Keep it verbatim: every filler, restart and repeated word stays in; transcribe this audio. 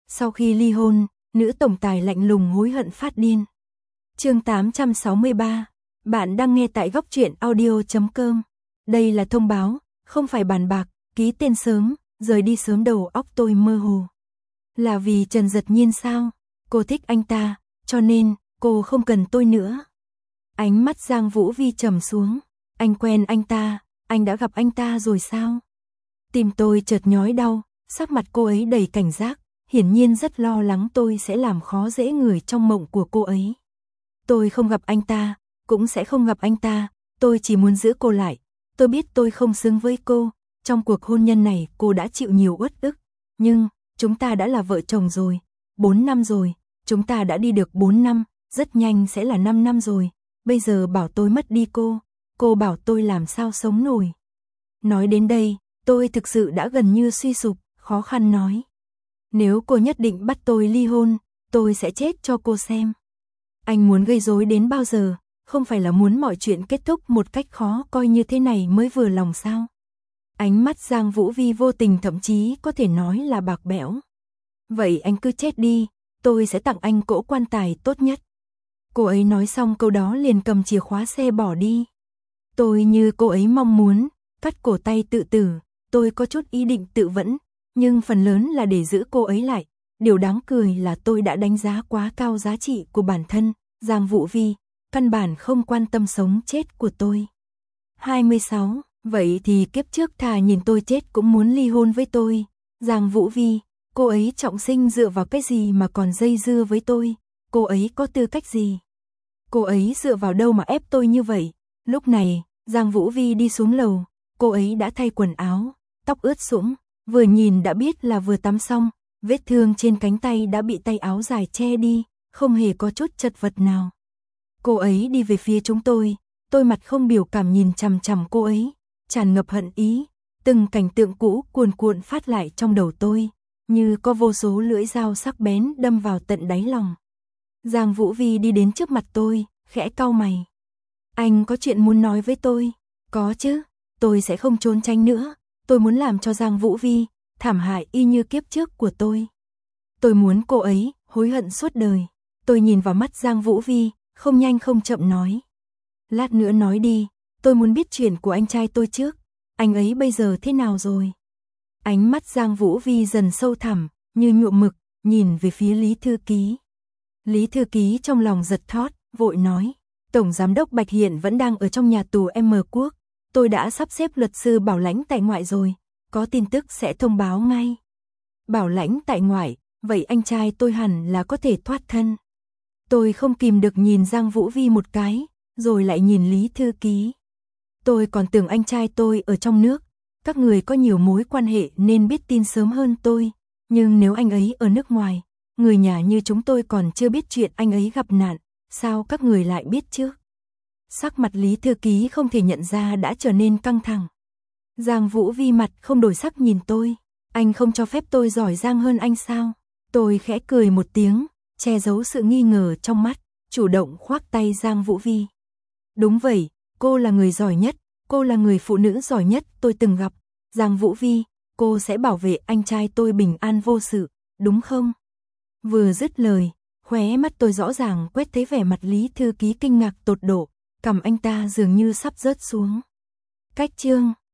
Sau khi ly hôn, nữ tổng tài lạnh lùng hối hận phát điên. Chương tám trăm sáu mươi ba. Bạn đang nghe tại góc truyện audio chấm com. Đây là thông báo, không phải bàn bạc, ký tên sớm, rời đi sớm đầu óc tôi mơ hồ. Là vì Trần Dật Nhiên sao? Cô thích anh ta, cho nên cô không cần tôi nữa. Ánh mắt Giang Vũ Vi trầm xuống. Anh quen anh ta, anh đã gặp anh ta rồi sao? Tim tôi chợt nhói đau, sắc mặt cô ấy đầy cảnh giác, hiển nhiên rất lo lắng tôi sẽ làm khó dễ người trong mộng của cô ấy. Tôi không gặp anh ta, cũng sẽ không gặp anh ta, tôi chỉ muốn giữ cô lại. Tôi biết tôi không xứng với cô, trong cuộc hôn nhân này cô đã chịu nhiều uất ức, nhưng chúng ta đã là vợ chồng rồi, bốn năm rồi, chúng ta đã đi được bốn năm, rất nhanh sẽ là năm năm rồi, bây giờ bảo tôi mất đi cô, cô bảo tôi làm sao sống nổi. Nói đến đây, tôi thực sự đã gần như suy sụp, khó khăn nói. Nếu cô nhất định bắt tôi ly hôn, tôi sẽ chết cho cô xem. Anh muốn gây rối đến bao giờ, không phải là muốn mọi chuyện kết thúc một cách khó coi như thế này mới vừa lòng sao? Ánh mắt Giang Vũ Vi vô tình thậm chí có thể nói là bạc bẽo. Vậy anh cứ chết đi, tôi sẽ tặng anh cỗ quan tài tốt nhất. Cô ấy nói xong câu đó liền cầm chìa khóa xe bỏ đi. Tôi như cô ấy mong muốn, cắt cổ tay tự tử, tôi có chút ý định tự vẫn, nhưng phần lớn là để giữ cô ấy lại. Điều đáng cười là tôi đã đánh giá quá cao giá trị của bản thân, Giang Vũ Vi, căn bản không quan tâm sống chết của tôi. hai mươi sáu, vậy thì kiếp trước thà nhìn tôi chết cũng muốn ly hôn với tôi. Giang Vũ Vi, cô ấy trọng sinh dựa vào cái gì mà còn dây dưa với tôi, cô ấy có tư cách gì? Cô ấy dựa vào đâu mà ép tôi như vậy? Lúc này, Giang Vũ Vi đi xuống lầu, cô ấy đã thay quần áo, tóc ướt sũng, vừa nhìn đã biết là vừa tắm xong, vết thương trên cánh tay đã bị tay áo dài che đi, không hề có chút chật vật nào. Cô ấy đi về phía chúng tôi, tôi mặt không biểu cảm nhìn chằm chằm cô ấy, tràn ngập hận ý, từng cảnh tượng cũ cuồn cuộn phát lại trong đầu tôi, như có vô số lưỡi dao sắc bén đâm vào tận đáy lòng. Giang Vũ Vi đi đến trước mặt tôi, khẽ cau mày. Anh có chuyện muốn nói với tôi? Có chứ, tôi sẽ không trốn tránh nữa, tôi muốn làm cho Giang Vũ Vi thảm hại y như kiếp trước của tôi. Tôi muốn cô ấy hối hận suốt đời. Tôi nhìn vào mắt Giang Vũ Vi, không nhanh không chậm nói. Lát nữa nói đi, tôi muốn biết chuyện của anh trai tôi trước, anh ấy bây giờ thế nào rồi? Ánh mắt Giang Vũ Vi dần sâu thẳm, như nhuộm mực, nhìn về phía Lý Thư Ký. Lý Thư Ký trong lòng giật thót, vội nói. Tổng Giám đốc Bạch Hiện vẫn đang ở trong nhà tù M Quốc, tôi đã sắp xếp luật sư bảo lãnh tại ngoại rồi, có tin tức sẽ thông báo ngay. Bảo lãnh tại ngoại, vậy anh trai tôi hẳn là có thể thoát thân. Tôi không kìm được nhìn Giang Vũ Vi một cái, rồi lại nhìn Lý Thư Ký. Tôi còn tưởng anh trai tôi ở trong nước, các người có nhiều mối quan hệ nên biết tin sớm hơn tôi, nhưng nếu anh ấy ở nước ngoài, người nhà như chúng tôi còn chưa biết chuyện anh ấy gặp nạn, sao các người lại biết trước? Sắc mặt Lý Thư Ký không thể nhận ra đã trở nên căng thẳng. Giang Vũ Vi mặt không đổi sắc nhìn tôi, anh không cho phép tôi giỏi giang hơn anh sao? Tôi khẽ cười một tiếng, che giấu sự nghi ngờ trong mắt, chủ động khoác tay Giang Vũ Vi. Đúng vậy, cô là người giỏi nhất, cô là người phụ nữ giỏi nhất tôi từng gặp. Giang Vũ Vi, cô sẽ bảo vệ anh trai tôi bình an vô sự, đúng không? Vừa dứt lời, khóe mắt tôi rõ ràng quét thấy vẻ mặt Lý Thư Ký kinh ngạc tột độ, cằm anh ta dường như sắp rớt xuống. Cách chương